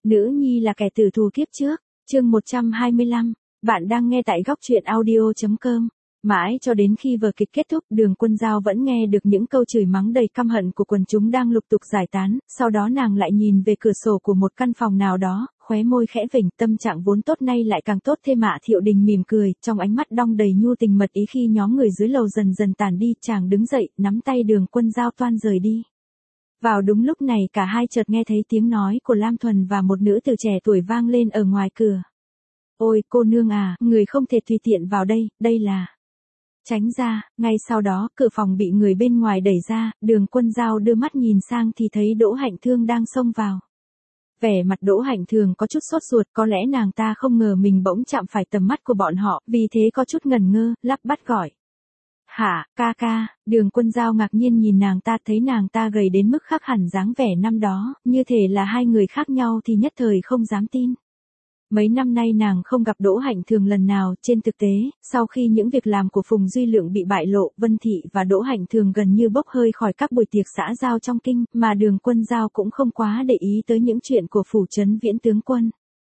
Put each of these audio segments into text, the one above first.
Nữ nhi là kẻ tử thù kiếp trước, chương 125, bạn đang nghe tại góc truyện audio.com. Mãi cho đến khi vở kịch kết thúc, Đường Quân Dao vẫn nghe được những câu chửi mắng đầy căm hận của quần chúng đang lục tục giải tán, sau đó nàng lại nhìn về cửa sổ của một căn phòng nào đó, khóe môi khẽ vểnh, tâm trạng vốn tốt nay lại càng tốt thêm. Hạ Thiệu Đình mỉm cười, trong ánh mắt đong đầy nhu tình mật ý. Khi nhóm người dưới lầu dần dần tản đi, chàng đứng dậy, nắm tay Đường Quân Dao toan rời đi. Vào đúng lúc này cả hai chợt nghe thấy tiếng nói của Lam Thuần và một nữ tử trẻ tuổi vang lên ở ngoài cửa. Ôi cô nương à, người không thể tùy tiện vào đây, đây là... Tránh ra, ngay sau đó cửa phòng bị người bên ngoài đẩy ra, Đường Quân Dao đưa mắt nhìn sang thì thấy Đỗ Hạnh Thương đang xông vào. Vẻ mặt Đỗ Hạnh Thương có chút sốt ruột, có lẽ nàng ta không ngờ mình bỗng chạm phải tầm mắt của bọn họ, vì thế có chút ngần ngơ, lắp bắp gọi. Hả, ca ca. Đường Quân Dao ngạc nhiên nhìn nàng ta, thấy nàng ta gầy đến mức khác hẳn dáng vẻ năm đó, như thể là hai người khác nhau thì nhất thời không dám tin. Mấy năm nay nàng không gặp Đỗ Hạnh Thương lần nào, trên thực tế, sau khi những việc làm của Phùng Duy Lượng bị bại lộ, Vân Thị và Đỗ Hạnh Thương gần như bốc hơi khỏi các buổi tiệc xã giao trong kinh, mà Đường Quân Dao cũng không quá để ý tới những chuyện của phủ trấn Viễn tướng quân.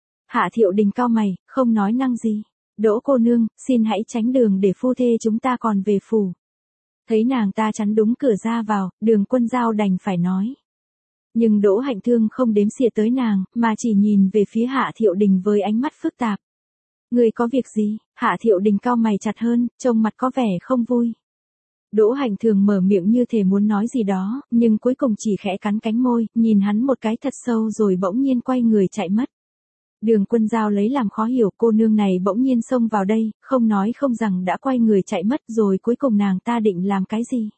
Hạ Thiệu Đình cau mày, không nói năng gì. Đỗ cô nương, xin hãy tránh đường để phu thê chúng ta còn về phủ. Thấy nàng ta chắn đúng cửa ra vào, Đường Quân Dao đành phải nói. Nhưng Đỗ Hạnh Thương không đếm xỉa tới nàng, mà chỉ nhìn về phía Hạ Thiệu Đình với ánh mắt phức tạp. Người có việc gì? Hạ Thiệu Đình cau mày chặt hơn, trông mặt có vẻ không vui. Đỗ Hạnh Thương mở miệng như thể muốn nói gì đó, nhưng cuối cùng chỉ khẽ cắn cánh môi, nhìn hắn một cái thật sâu rồi bỗng nhiên quay người chạy mất. Đường Quân Dao lấy làm khó hiểu, cô nương này bỗng nhiên xông vào đây, không nói không rằng đã quay người chạy mất rồi, cuối cùng nàng ta định làm cái gì?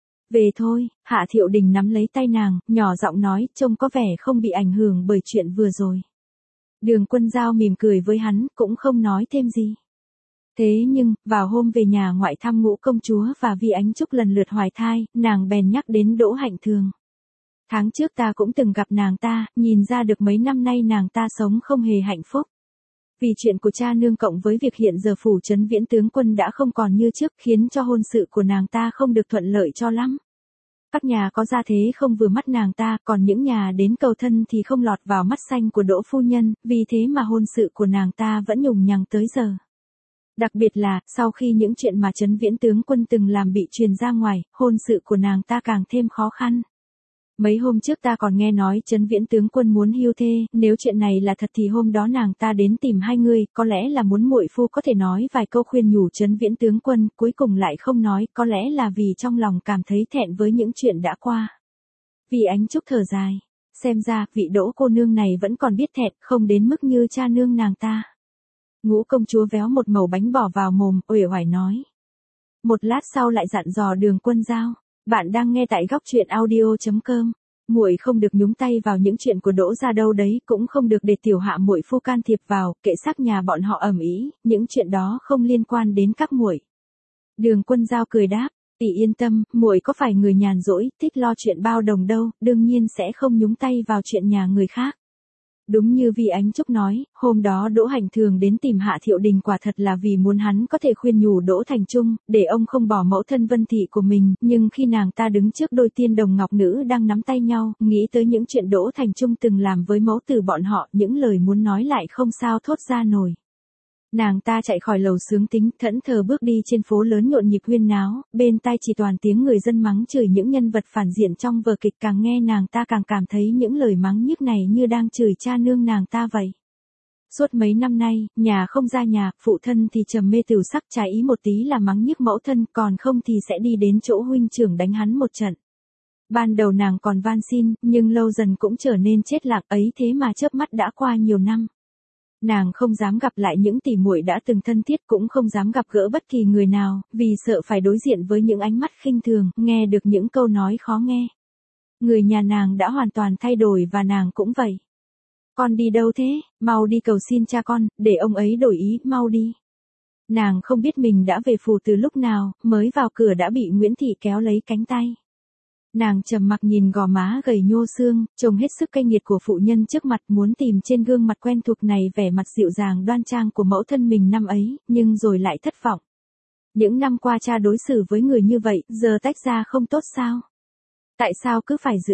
Về thôi. Hạ Thiệu Đình nắm lấy tay nàng, nhỏ giọng nói, trông có vẻ không bị ảnh hưởng bởi chuyện vừa rồi. Đường Quân Dao mỉm cười với hắn, cũng không nói thêm gì. Thế nhưng, vào hôm về nhà ngoại thăm Ngũ công chúa và Vi Ánh Trúc lần lượt hoài thai, nàng bèn nhắc đến Đỗ Hạnh Thương. Tháng trước ta cũng từng gặp nàng ta, nhìn ra được mấy năm nay nàng ta sống không hề hạnh phúc. Vì chuyện của cha nương cộng với việc hiện giờ phủ trấn Viễn tướng quân đã không còn như trước, khiến cho hôn sự của nàng ta không được thuận lợi cho lắm. Các nhà có gia thế không vừa mắt nàng ta, còn những nhà đến cầu thân thì không lọt vào mắt xanh của Đỗ phu nhân, vì thế mà hôn sự của nàng ta vẫn nhùng nhằng tới giờ. Đặc biệt là, sau khi những chuyện mà trấn Viễn tướng quân từng làm bị truyền ra ngoài, hôn sự của nàng ta càng thêm khó khăn. Mấy hôm trước ta còn nghe nói trấn Viễn tướng quân muốn hưu thê, nếu chuyện này là thật thì hôm đó nàng ta đến tìm hai người, có lẽ là muốn muội phu có thể nói vài câu khuyên nhủ trấn Viễn tướng quân, cuối cùng lại không nói, có lẽ là vì trong lòng cảm thấy thẹn với những chuyện đã qua. Vi Ánh Trúc thở dài, xem ra vị Đỗ cô nương này vẫn còn biết thẹn, không đến mức như cha nương nàng ta. Ngũ công chúa véo một mẩu bánh bỏ vào mồm, uể oải nói. Một lát sau lại dặn dò Đường Quân Dao. Bạn đang nghe tại góc truyện audio.com. Muội không được nhúng tay vào những chuyện của Đỗ gia đâu đấy, cũng không được để tiểu Hạ muội phu can thiệp vào, kệ xác nhà bọn họ ầm ĩ, những chuyện đó không liên quan đến các muội. Đường Quân Dao cười đáp, tỷ yên tâm, muội có phải người nhàn rỗi, thích lo chuyện bao đồng đâu, đương nhiên sẽ không nhúng tay vào chuyện nhà người khác. Đúng như Vi Ánh Trúc nói, hôm đó Đỗ Hạnh Thương đến tìm Hạ Thiệu Đình quả thật là vì muốn hắn có thể khuyên nhủ Đỗ Thành Trung, để ông không bỏ mẫu thân Vân Thị của mình, nhưng khi nàng ta đứng trước đôi tiên đồng ngọc nữ đang nắm tay nhau, nghĩ tới những chuyện Đỗ Thành Trung từng làm với mẫu tử bọn họ, những lời muốn nói lại không sao thốt ra nổi. Nàng ta chạy khỏi lầu xướng tính, thẫn thờ bước đi trên phố lớn nhộn nhịp huyên náo, bên tai chỉ toàn tiếng người dân mắng chửi những nhân vật phản diện trong vở kịch, càng nghe nàng ta càng cảm thấy những lời mắng nhiếc này như đang chửi cha nương nàng ta vậy. Suốt mấy năm nay, nhà không ra nhà, phụ thân thì trầm mê tửu sắc, trái ý một tí là mắng nhiếc mẫu thân, còn không thì sẽ đi đến chỗ huynh trưởng đánh hắn một trận. Ban đầu nàng còn van xin, nhưng lâu dần cũng trở nên chết lặng, ấy thế mà chớp mắt đã qua nhiều năm. Nàng không dám gặp lại những tỉ muội đã từng thân thiết, cũng không dám gặp gỡ bất kỳ người nào, vì sợ phải đối diện với những ánh mắt khinh thường, nghe được những câu nói khó nghe. Người nhà nàng đã hoàn toàn thay đổi và nàng cũng vậy. Con đi đâu thế? Mau đi cầu xin cha con, để ông ấy đổi ý, mau đi. Nàng không biết mình đã về phủ từ lúc nào, mới vào cửa đã bị Nguyễn Thị kéo lấy cánh tay. Nàng trầm mặc nhìn gò má gầy nhô xương, trông hết sức cay nghiệt của phụ nhân trước mặt, muốn tìm trên gương mặt quen thuộc này vẻ mặt dịu dàng đoan trang của mẫu thân mình năm ấy, nhưng rồi lại thất vọng. Những năm qua cha đối xử với người như vậy, giờ tách ra không tốt sao? Tại sao cứ phải giữ?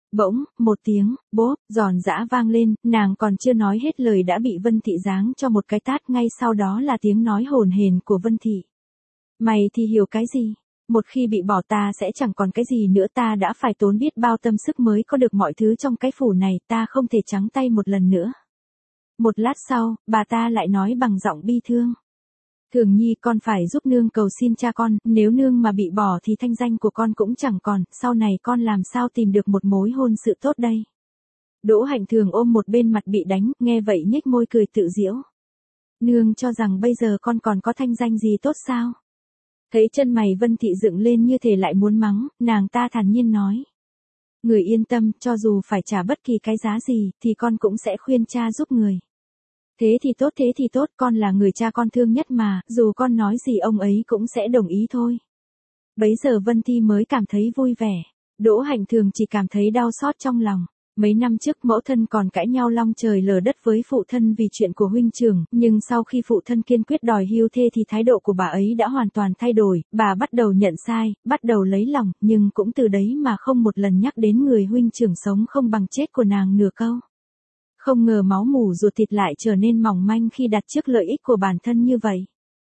Bỗng, một tiếng, bốp, giòn giã vang lên, nàng còn chưa nói hết lời đã bị Vân Thị giáng cho một cái tát, ngay sau đó là tiếng nói hồn hển của Vân Thị. Mày thì hiểu cái gì? Một khi bị bỏ ta sẽ chẳng còn cái gì nữa, ta đã phải tốn biết bao tâm sức mới có được mọi thứ trong cái phủ này, ta không thể trắng tay một lần nữa. Một lát sau, bà ta lại nói bằng giọng bi thương. Thường Nhi, con phải giúp nương cầu xin cha con, nếu nương mà bị bỏ thì thanh danh của con cũng chẳng còn, sau này con làm sao tìm được một mối hôn sự tốt đây. Đỗ Hạnh Thường ôm một bên mặt bị đánh, nghe vậy nhếch môi cười tự giễu. Nương cho rằng bây giờ con còn có thanh danh gì tốt sao? Thấy chân mày Vân Thị dựng lên như thể lại muốn mắng, nàng ta thản nhiên nói. Người yên tâm, cho dù phải trả bất kỳ cái giá gì, thì con cũng sẽ khuyên cha giúp người. Thế thì tốt, con là người cha con thương nhất mà, dù con nói gì ông ấy cũng sẽ đồng ý thôi. Bấy giờ Vân Thi mới cảm thấy vui vẻ. Đỗ Hạnh Thường chỉ cảm thấy đau xót trong lòng. Mấy năm trước mẫu thân còn cãi nhau long trời lở đất với phụ thân vì chuyện của huynh trưởng, nhưng sau khi phụ thân kiên quyết đòi hưu thê thì thái độ của bà ấy đã hoàn toàn thay đổi, bà bắt đầu nhận sai, bắt đầu lấy lòng, nhưng cũng từ đấy mà không một lần nhắc đến người huynh trưởng sống không bằng chết của nàng nửa câu. Không ngờ máu mủ ruột thịt lại trở nên mỏng manh khi đặt trước lợi ích của bản thân như vậy.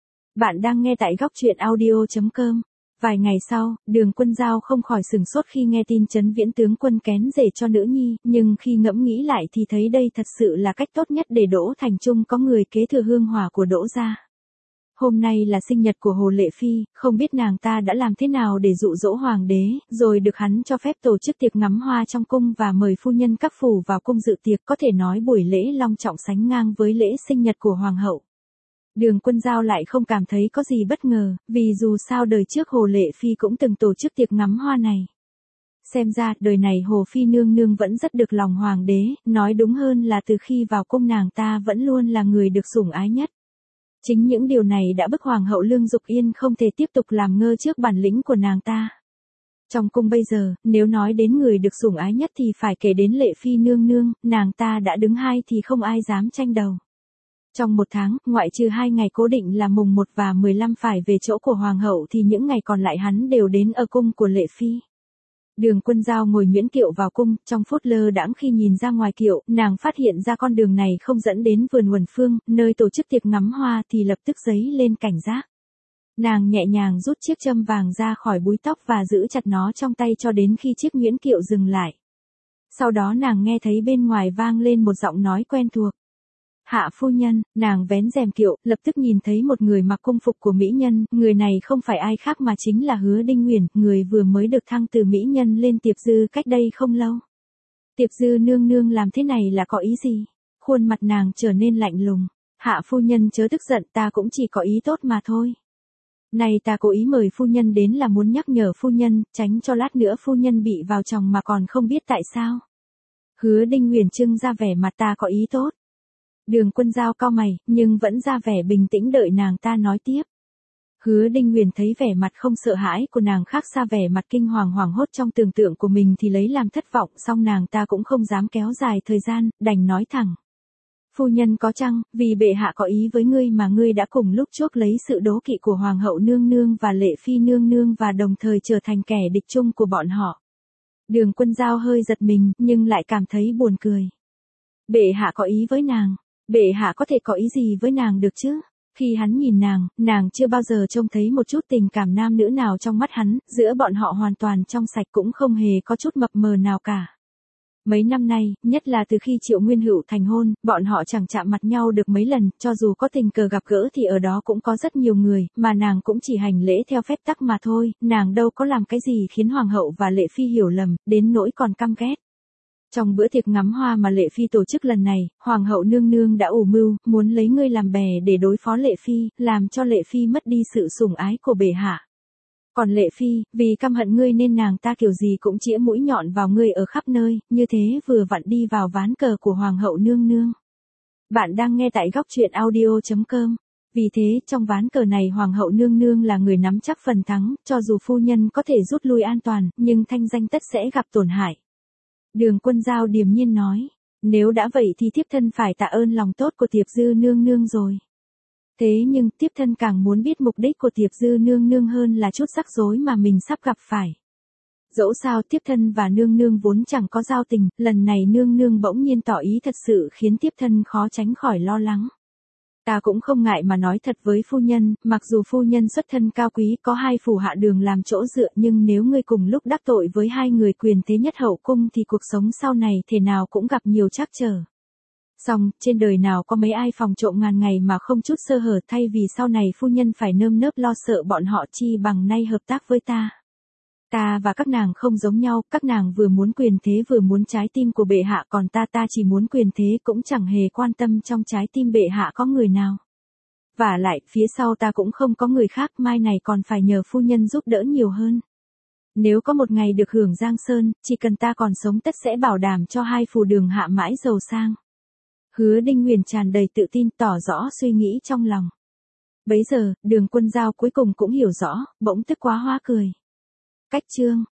Bạn đang nghe tại góc truyện audio.com. Vài ngày sau, Đường Quân Giao không khỏi sửng sốt khi nghe tin Trấn Viễn tướng quân kén rể cho nữ nhi, nhưng khi ngẫm nghĩ lại thì thấy đây thật sự là cách tốt nhất để Đỗ Thành Trung có người kế thừa hương hỏa của Đỗ gia. Hôm nay là sinh nhật của Hồ Lệ Phi, không biết nàng ta đã làm thế nào để dụ dỗ hoàng đế, rồi được hắn cho phép tổ chức tiệc ngắm hoa trong cung và mời phu nhân các phủ vào cung dự tiệc, có thể nói buổi lễ long trọng sánh ngang với lễ sinh nhật của hoàng hậu. Đường Quân Giao lại không cảm thấy có gì bất ngờ, vì dù sao đời trước Hồ Lệ Phi cũng từng tổ chức tiệc ngắm hoa này. Xem ra, đời này Hồ Phi nương nương vẫn rất được lòng hoàng đế, nói đúng hơn là từ khi vào cung nàng ta vẫn luôn là người được sủng ái nhất. Chính những điều này đã bức hoàng hậu Lương Dục Yên không thể tiếp tục làm ngơ trước bản lĩnh của nàng ta. Trong cung bây giờ, nếu nói đến người được sủng ái nhất thì phải kể đến Lệ Phi nương nương, nàng ta đã đứng hai thì không ai dám tranh đầu. Trong một tháng, ngoại trừ 2 ngày cố định là mùng 1 và 15 phải về chỗ của hoàng hậu thì những ngày còn lại hắn đều đến ở cung của Lệ Phi. Đường Quân Giao ngồi nhuyễn kiệu vào cung, trong phút lơ đãng khi nhìn ra ngoài kiệu, nàng phát hiện ra con đường này không dẫn đến vườn Uẩn Phương, nơi tổ chức tiệc ngắm hoa thì lập tức dấy lên cảnh giác. Nàng nhẹ nhàng rút chiếc châm vàng ra khỏi búi tóc và giữ chặt nó trong tay cho đến khi chiếc nhuyễn kiệu dừng lại. Sau đó nàng nghe thấy bên ngoài vang lên một giọng nói quen thuộc. Hạ phu nhân, nàng vén rèm kiệu, lập tức nhìn thấy một người mặc cung phục của mỹ nhân, người này không phải ai khác mà chính là Hứa Đinh Uyển, người vừa mới được thăng từ mỹ nhân lên tiệp dư cách đây không lâu. Tiệp dư nương nương làm thế này là có ý gì? Khuôn mặt nàng trở nên lạnh lùng. Hạ phu nhân chớ tức giận, ta cũng chỉ có ý tốt mà thôi. Này ta cố ý mời phu nhân đến là muốn nhắc nhở phu nhân, tránh cho lát nữa phu nhân bị vào chồng mà còn không biết tại sao. Hứa Đinh Uyển trưng ra vẻ mặt ta có ý tốt. Đường Quân Giao cau mày, nhưng vẫn ra vẻ bình tĩnh đợi nàng ta nói tiếp. Hứa Đinh Uyển thấy vẻ mặt không sợ hãi của nàng khác xa vẻ mặt kinh hoàng hoảng hốt trong tưởng tượng của mình thì lấy làm thất vọng, song nàng ta cũng không dám kéo dài thời gian, đành nói thẳng. Phu nhân có chăng, vì bệ hạ có ý với ngươi mà ngươi đã cùng lúc chuốc lấy sự đố kỵ của hoàng hậu nương nương và Lệ Phi nương nương và đồng thời trở thành kẻ địch chung của bọn họ. Đường Quân Giao hơi giật mình, nhưng lại cảm thấy buồn cười. Bệ hạ có ý với nàng. Bệ hạ có thể có ý gì với nàng được chứ? Khi hắn nhìn nàng chưa bao giờ trông thấy một chút tình cảm nam nữ nào trong mắt hắn, giữa bọn họ hoàn toàn trong sạch cũng không hề có chút mập mờ nào cả. Mấy năm nay, nhất là từ khi Triệu Nguyên Hữu thành hôn, bọn họ chẳng chạm mặt nhau được mấy lần, cho dù có tình cờ gặp gỡ thì ở đó cũng có rất nhiều người, mà nàng cũng chỉ hành lễ theo phép tắc mà thôi, nàng đâu có làm cái gì khiến hoàng hậu và Lệ Phi hiểu lầm, đến nỗi còn căm ghét. Trong bữa tiệc ngắm hoa mà Lệ Phi tổ chức lần này, hoàng hậu nương nương đã ủ mưu, muốn lấy ngươi làm bè để đối phó Lệ Phi, làm cho Lệ Phi mất đi sự sủng ái của bệ hạ. Còn Lệ Phi, vì căm hận ngươi nên nàng ta kiểu gì cũng chĩa mũi nhọn vào ngươi ở khắp nơi, như thế vừa vặn đi vào ván cờ của hoàng hậu nương nương. Bạn đang nghe tại góc truyện audio.com. Vì thế, trong ván cờ này hoàng hậu nương nương là người nắm chắc phần thắng, cho dù phu nhân có thể rút lui an toàn, nhưng thanh danh tất sẽ gặp tổn hại. Đường Quân Giao điềm nhiên nói, nếu đã vậy thì thiếp thân phải tạ ơn lòng tốt của Tiệp Dư nương nương rồi. Thế nhưng thiếp thân càng muốn biết mục đích của Tiệp Dư nương nương hơn là chút rắc rối mà mình sắp gặp phải. Dẫu sao tiếp thân và nương nương vốn chẳng có giao tình, lần này nương nương bỗng nhiên tỏ ý thật sự khiến tiếp thân khó tránh khỏi lo lắng. Ta cũng không ngại mà nói thật với phu nhân, mặc dù phu nhân xuất thân cao quý có hai phủ hạ đường làm chỗ dựa, nhưng nếu ngươi cùng lúc đắc tội với hai người quyền thế nhất hậu cung thì cuộc sống sau này thể nào cũng gặp nhiều trắc trở. Song, trên đời nào có mấy ai phòng trộm ngàn ngày mà không chút sơ hở, thay vì sau này phu nhân phải nơm nớp lo sợ bọn họ, chi bằng nay hợp tác với ta. Ta và các nàng không giống nhau, các nàng vừa muốn quyền thế vừa muốn trái tim của bệ hạ, còn ta chỉ muốn quyền thế, cũng chẳng hề quan tâm trong trái tim bệ hạ có người nào. Vả lại, phía sau ta cũng không có người khác, mai này còn phải nhờ phu nhân giúp đỡ nhiều hơn. Nếu có một ngày được hưởng Giang Sơn, chỉ cần ta còn sống tất sẽ bảo đảm cho hai phủ đường hạ mãi giàu sang. Hứa Đinh Huyền tràn đầy tự tin tỏ rõ suy nghĩ trong lòng. Bấy giờ, Đường Quân Giao cuối cùng cũng hiểu rõ, bỗng tức quá hóa cười. Cách chương